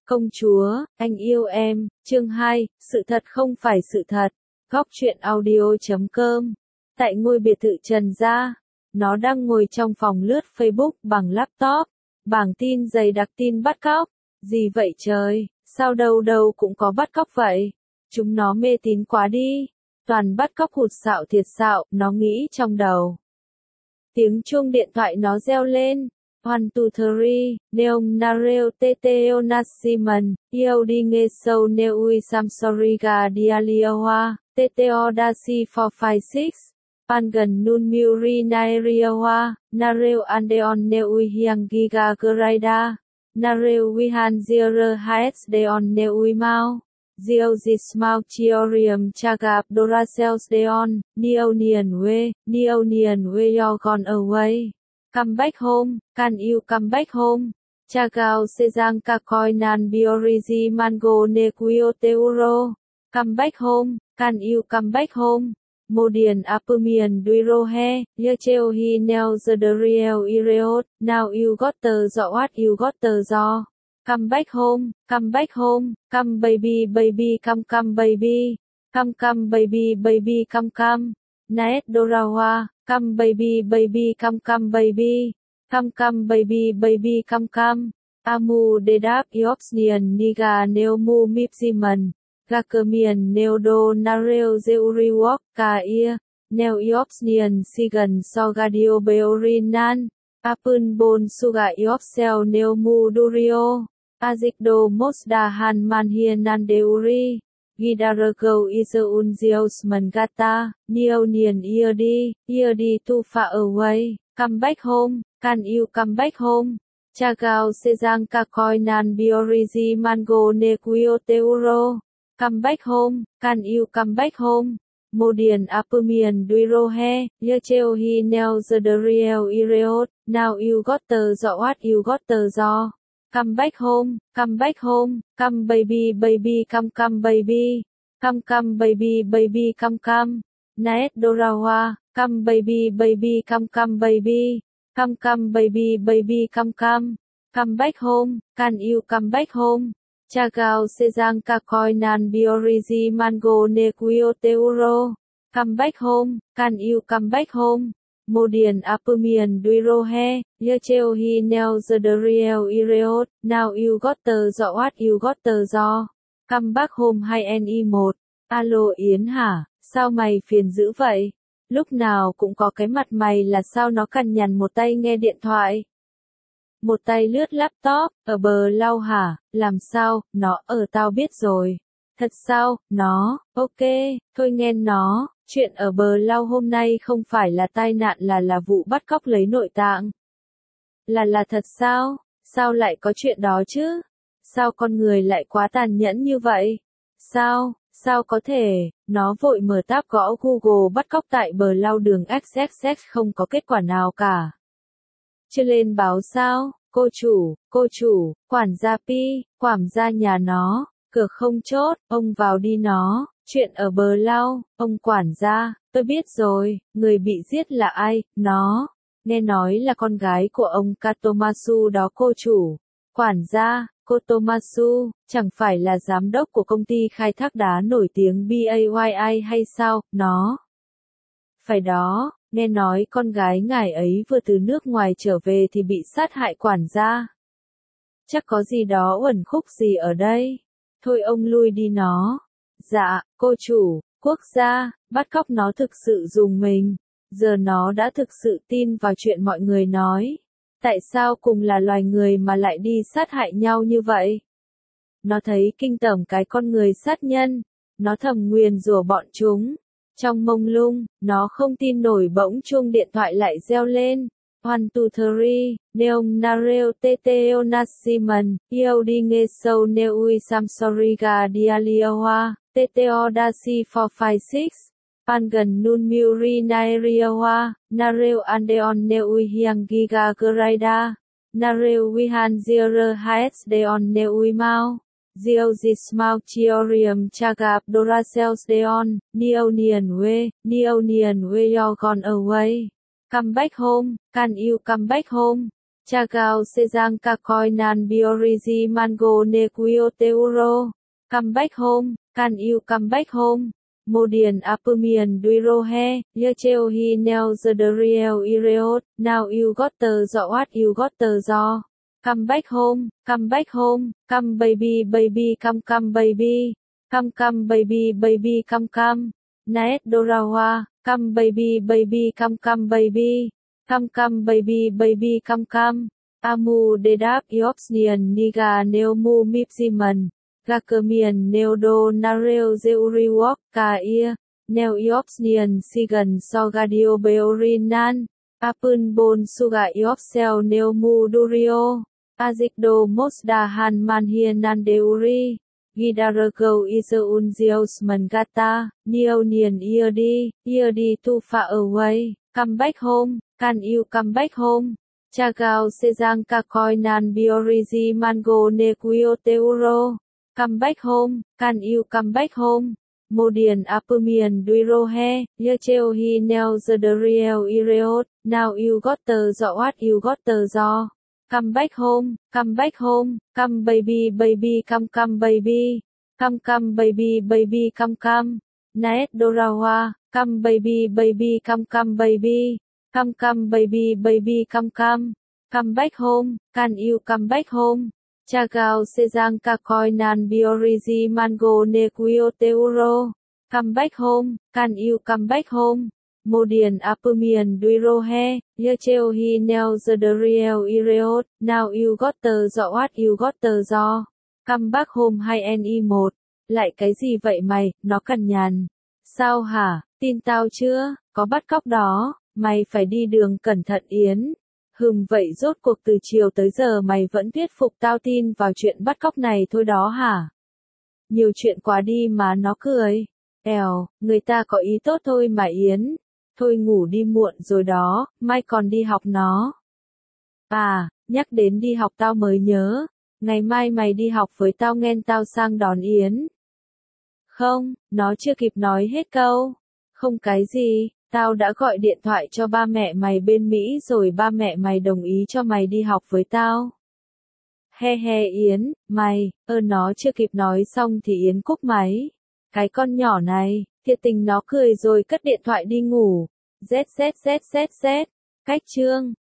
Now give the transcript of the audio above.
Công chúa, anh yêu em, chương 2, sự thật không phải sự thật. Góc truyện audio.com. Tại ngôi biệt thự Trần Gia, nó đang ngồi trong phòng lướt Facebook bằng laptop. Bảng tin dày đặc tin bắt cóc. Gì vậy trời, sao đâu đâu cũng có bắt cóc vậy? Chúng nó mê tín quá đi. Toàn bắt cóc hụt xạo thiệt xạo, nó nghĩ trong đầu. Tiếng chuông điện thoại nó reo lên. 1, 2, 3, Neong Nareo Teteo Nasiman, Iodi Nghe Sâu Neui Samsoriga Dialioa, Teteo Dasi 456, Pangan Nun Muri Nairioa, Nareo Andeon Neui Hiang Giga Geraida, Nareo Wihan Zira Hs Deon Neui Mao. Ziozis Mao Chiorium Chagap Doracels Deon, Neonian We You're Gone Away. Come back home, can you come back home? Chagao Sejang Kakoi Nan Biorizi Mango Nequio Teuro. Come back home, can you come back home? Modian Apumian Duirohe, Yecheohi Nel Zederiel Ireot, now you got the what you got the zo. Come back home, come baby come baby, come baby come. Naet Dorawa, come baby come baby, come baby come. Amu Dedap Iopsnian Niga Neomu Mipsiman, Gakermian Neodo Nareo Zeuriwok Ka Ia, Neo Iopsnian Sigan Sogadio Beorinan, Apun Bon Suga Iopsel Neomu Durio. Azikdo Mosda Han Manhianan Deuri, Gidarego Iseun Zios Mangata, Neonian Eardy too far away, come back home, can you come back home? Chagao Sejang Kakoi Nan Biorizi Mango Nequio Teuro, come back home, can you come back home? Modian Apumian Duirohe, Yecheohi Nel Zederiel Ireot, now you got the what you got the zo. Come back home, come baby come baby, come baby come. Naet Dorawa, come baby come baby, come baby come. Come back home, can you come back home? Chagao Sejang Kakoi Nan Biorizi Mango Nequio Teuro. Come back home, can you come back home? Modian Apumian Duirohe, Yecheohi Nel Zederiel Ireot, now you got the what you got the zo. Come back home 2NE1. Alo Yến hả, sao mày phiền dữ vậy? Lúc nào cũng có cái mặt mày là sao nó cằn nhằn một tay nghe điện thoại. Một tay lướt laptop, ở bờ lau hả, làm sao, nó ở tao biết rồi. Thật sao, nó, ok, thôi nghe nó. Chuyện ở bờ lau hôm nay không phải là tai nạn là vụ bắt cóc lấy nội tạng. Là thật sao? Sao lại có chuyện đó chứ? Sao con người lại quá tàn nhẫn như vậy? Sao có thể? Nó vội mở tab gõ Google bắt cóc tại bờ lau đường XXX không có kết quả nào cả. Chưa lên báo sao? Cô chủ, quản gia Pi, quản gia nhà nó, cửa không chốt, ông vào đi nó. Chuyện ở bờ lau, ông quản gia, tôi biết rồi, người bị giết là ai, nó. Nghe nói là con gái của ông Katomasu đó cô chủ. Quản gia, cô Tomasu, chẳng phải là giám đốc của công ty khai thác đá nổi tiếng BAYI hay sao, nó. Phải đó, nghe nói con gái ngài ấy vừa từ nước ngoài trở về thì bị sát hại quản gia. Chắc có gì đó uẩn khúc gì ở đây. Thôi ông lui đi nó. Dạ, cô chủ, quốc gia, bắt cóc nó thực sự dùng mình. Giờ nó đã thực sự tin vào chuyện mọi người nói. Tại sao cùng là loài người mà lại đi sát hại nhau như vậy? Nó thấy kinh tởm cái con người sát nhân. Nó thầm nguyền rủa bọn chúng. Trong mông lung, nó không tin nổi bỗng chuông điện thoại lại reo lên. 1, 2, 3, Neong Nareo Teteo Nasiman, Iodi Nghe Sâu Neui Samsoriga Dialioa, Teteo Dasi 456, Pangan Nun Muri Nairioa, Nareo Andeon Neui Hiang Giga Geraida, Nareo Wihan Zira Hs Deon Neui Mao. Ziozis Mao Chiorium Chagap Doracels Deon, Neonian We You're Gone Away. Come back home, can you come back home? Chagao Sejang Kakoi Nan Biorigi Mango Ne Kuyo Teuro. Come back home, can you come back home? Modian Apumian Duirohe, Yecheo He Neo Zederiel Ireot, now you got the what you got the zo. Come back home, come baby baby come baby. Come baby baby come. Naet Dorawa, come baby baby come baby. Come baby baby come. Amu Dedap Yopsnian Niga Neomu Mipsiman. Gakermian Neodo Nareo Zeuriwok Ka Ia. Neo Yopsnian Sigan Sogadio Beorinan. Apun Bon Suga Yopsel Neomu Durio. Azikdo Mosda Han Manhian Deuri. Gidarego Iseun Zios Mangata. Neo Nian Eardi too far away. Come back home, can you come back home? Chagao Sejang Kakoi Nan Biorigi Mango Ne Kuyo Teuro. Come back home, can you come back home? Modian Apumian Duirohe, Yecheo He Neo Zederiel Ireot, now you got the what you got the zo. Come back home, come baby baby come baby. Come baby baby come. Naet Dorawa, come baby baby come baby. Come baby baby come. Come back home, can you come back home? Chagao Sejang Kakoi Nan Biorigi Mango Ne Kuyo Teuro. Come back home, can you come back home? Modian Apumian Duirohe, Yecheo He Neo Zederiel Ireot, now you got the what you got the zo. Come back home 2NE1. Lại cái gì vậy mày, nó cằn nhằn. Sao hả, tin tao chưa, có bắt cóc đó, mày phải đi đường cẩn thận Yến. Vậy rốt cuộc từ chiều tới giờ mày vẫn thuyết phục tao tin vào chuyện bắt cóc này thôi đó hả? Nhiều chuyện quá đi mà nó cười. Người ta có ý tốt thôi mà Yến. Thôi ngủ đi muộn rồi đó, mai còn đi học nó. À, nhắc đến đi học tao mới nhớ. Ngày mai mày đi học với tao nghen tao sang đón Yến. Không, nó chưa kịp nói hết câu. Không cái gì, tao đã gọi điện thoại cho ba mẹ mày bên Mỹ rồi ba mẹ mày đồng ý cho mày đi học với tao. He Yến, mày, nó chưa kịp nói xong thì Yến cúp máy. Cái con nhỏ này, thiệt tình nó cười rồi cất điện thoại đi ngủ. Z. Cách chương